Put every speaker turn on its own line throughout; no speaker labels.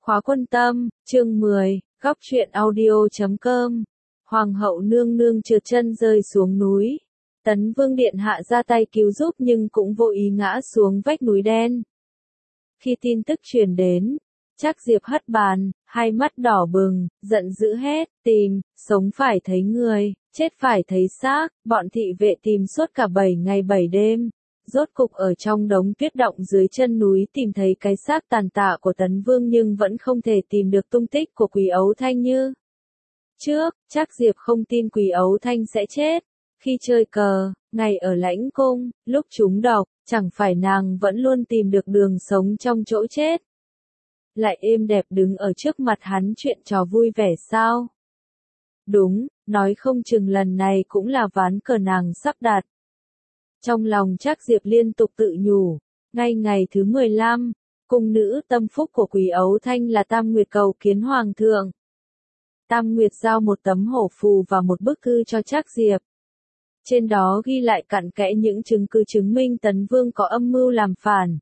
Khóa Quân Tâm, chương 10, góc truyện audio.com. Hoàng hậu nương nương trượt chân rơi xuống núi. Tấn Vương điện hạ ra tay cứu giúp nhưng cũng vô ý ngã xuống vách núi đen. Khi tin tức truyền đến, Trác Diệp hất bàn, hai mắt đỏ bừng, giận dữ hét, tìm, sống phải thấy người, chết phải thấy xác. Bọn thị vệ tìm suốt cả 7 ngày 7 đêm. Rốt cục ở trong đống tuyết động dưới chân núi tìm thấy cái xác tàn tạ của Tấn Vương nhưng vẫn không thể tìm được tung tích của Quý Ấu Thanh như trước. Trác Diệp không tin Quý Ấu Thanh sẽ chết. Khi chơi cờ, ngày ở lãnh cung, lúc trúng độc, chẳng phải nàng vẫn luôn tìm được đường sống trong chỗ chết. Lại êm đẹp đứng ở trước mặt hắn chuyện trò vui vẻ sao? Đúng, nói không chừng lần này cũng là ván cờ nàng sắp đặt. Trong lòng Trác Diệp liên tục tự nhủ, ngay ngày thứ 15, cung nữ tâm phúc của Quý Ấu Thanh là Tam Nguyệt cầu kiến Hoàng thượng. Tam Nguyệt giao một tấm hổ phù và một bức thư cho Trác Diệp. Trên đó ghi lại cặn kẽ những chứng cứ chứng minh Tấn Vương có âm mưu làm phản.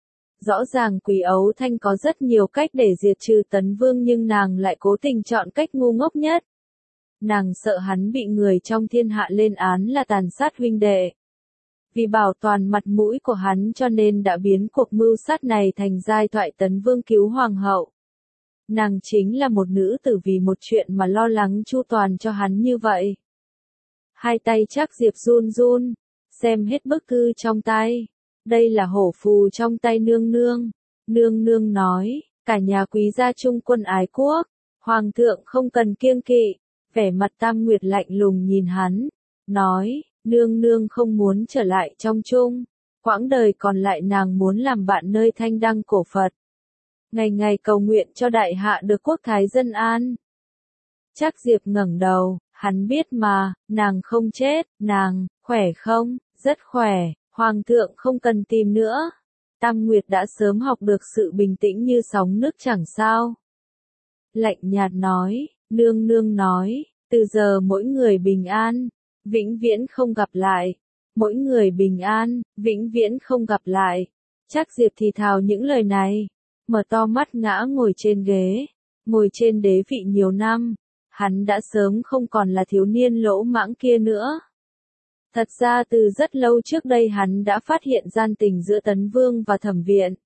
Rõ ràng Quý Ấu Thanh có rất nhiều cách để diệt trừ Tấn Vương nhưng nàng lại cố tình chọn cách ngu ngốc nhất. Nàng sợ hắn bị người trong thiên hạ lên án là tàn sát huynh đệ. Vì bảo toàn mặt mũi của hắn cho nên đã biến cuộc mưu sát này thành giai thoại Tấn Vương cứu Hoàng hậu. Nàng chính là một nữ tử vì một chuyện mà lo lắng chu toàn cho hắn như vậy. Hai tay Trác Diệp run run, xem hết bức thư trong tay. Đây là hổ phù trong tay nương nương. Nương nương nói, cả nhà quý gia trung quân ái quốc, Hoàng thượng không cần kiêng kỵ. Vẻ mặt Tam Nguyệt lạnh lùng nhìn hắn, nói, nương nương không muốn trở lại trong chung, quãng đời còn lại nàng muốn làm bạn nơi thanh đăng cổ Phật. Ngày ngày cầu nguyện cho đại hạ được quốc thái dân an. Trác Diệp ngẩng đầu, hắn biết mà, nàng không chết, nàng, khỏe không, rất khỏe, Hoàng thượng không cần tìm nữa. Tam Nguyệt đã sớm học được sự bình tĩnh như sóng nước chẳng sao. Lạnh nhạt nói, nương nương nói, từ giờ mỗi người bình an, vĩnh viễn không gặp lại. Mỗi người bình an, vĩnh viễn không gặp lại. Trác Diệp thì thào những lời này, mở to mắt ngã ngồi trên ghế, ngồi trên đế vị nhiều năm. Hắn đã sớm không còn là thiếu niên lỗ mãng kia nữa. Thật ra từ rất lâu trước đây hắn đã phát hiện gian tình giữa Tấn Vương và Thẩm Viện.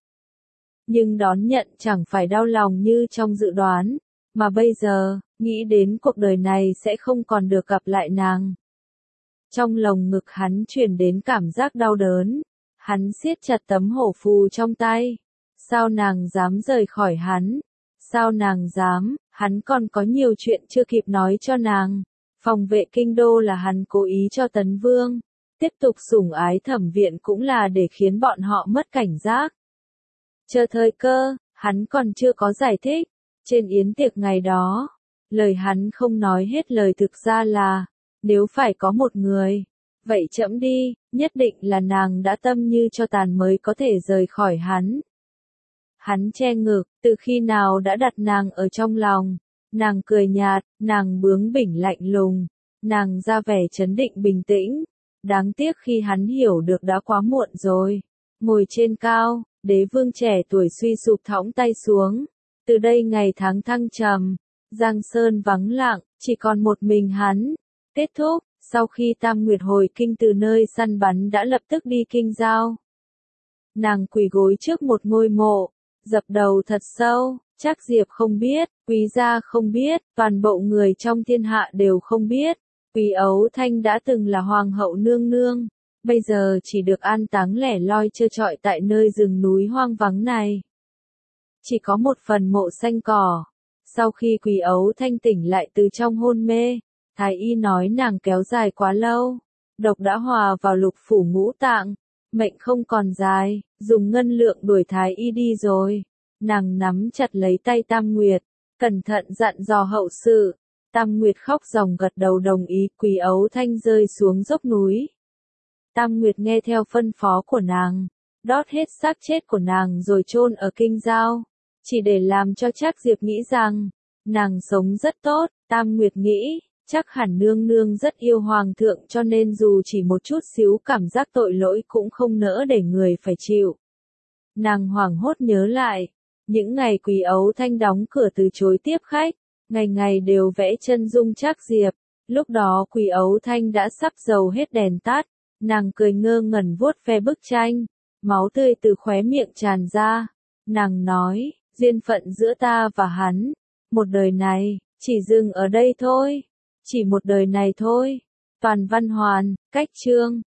Nhưng đón nhận chẳng phải đau lòng như trong dự đoán, mà bây giờ, nghĩ đến cuộc đời này sẽ không còn được gặp lại nàng. Trong lồng ngực hắn truyền đến cảm giác đau đớn, hắn siết chặt tấm hổ phù trong tay. Sao nàng dám rời khỏi hắn? Sao nàng dám? Hắn còn có nhiều chuyện chưa kịp nói cho nàng. Phòng vệ kinh đô là hắn cố ý cho Tấn Vương. Tiếp tục sủng ái Thẩm Viện cũng là để khiến bọn họ mất cảnh giác. Chờ thời cơ, hắn còn chưa có giải thích. Trên yến tiệc ngày đó, lời hắn không nói hết lời thực ra là, nếu phải có một người, vậy chẫm đi, nhất định là nàng đã tâm như cho tàn mới có thể rời khỏi hắn. Hắn che ngực, từ khi nào đã đặt nàng ở trong lòng, nàng cười nhạt, nàng bướng bỉnh lạnh lùng, nàng ra vẻ trấn định bình tĩnh. Đáng tiếc khi hắn hiểu được đã quá muộn rồi. Ngồi trên cao, đế vương trẻ tuổi suy sụp thõng tay xuống. Từ đây ngày tháng thăng trầm, Giang Sơn vắng lặng, chỉ còn một mình hắn. Kết thúc, sau khi Tam Nguyệt hồi kinh từ nơi săn bắn đã lập tức đi kinh giao. Nàng quỳ gối trước một ngôi mộ, dập đầu thật sâu. Trác Diệp không biết, Quý gia không biết, toàn bộ người trong thiên hạ đều không biết. Quý Ấu Thanh đã từng là Hoàng hậu nương nương, bây giờ chỉ được an táng lẻ loi trơ trọi tại nơi rừng núi hoang vắng này. Chỉ có một phần mộ xanh cỏ. Sau khi Quý Ấu Thanh tỉnh lại từ trong hôn mê, thái y nói nàng kéo dài quá lâu, độc đã hòa vào lục phủ ngũ tạng, mệnh không còn dài, dùng ngân lượng đuổi thái y đi rồi. Nàng nắm chặt lấy tay Tam Nguyệt, cẩn thận dặn dò hậu sự. Tam Nguyệt khóc ròng gật đầu đồng ý. Quý Ấu Thanh rơi xuống dốc núi. Tam Nguyệt nghe theo phân phó của nàng, đốt hết xác chết của nàng rồi chôn ở kinh giao, chỉ để làm cho Trác Diệp nghĩ rằng nàng sống rất tốt. Tam Nguyệt nghĩ, chắc hẳn nương nương rất yêu Hoàng thượng cho nên dù chỉ một chút xíu cảm giác tội lỗi cũng không nỡ để người phải chịu. Nàng hoảng hốt nhớ lại, Những ngày Quý Ấu Thanh đóng cửa từ chối tiếp khách, ngày ngày đều vẽ chân dung Trác Diệp. Lúc đó Quý Ấu Thanh đã sắp dầu hết đèn tắt, nàng cười ngơ ngẩn vuốt ve bức tranh, máu tươi từ khóe miệng tràn ra. Nàng nói, duyên phận giữa ta và hắn, một đời này, chỉ dừng ở đây thôi, chỉ một đời này thôi. Toàn văn hoàn, cách chương.